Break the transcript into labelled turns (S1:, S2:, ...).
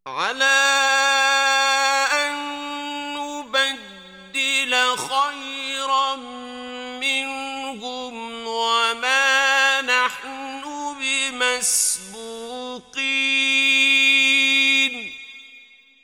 S1: على أن نبدل خيرا منهم وما نحن بمسبوقين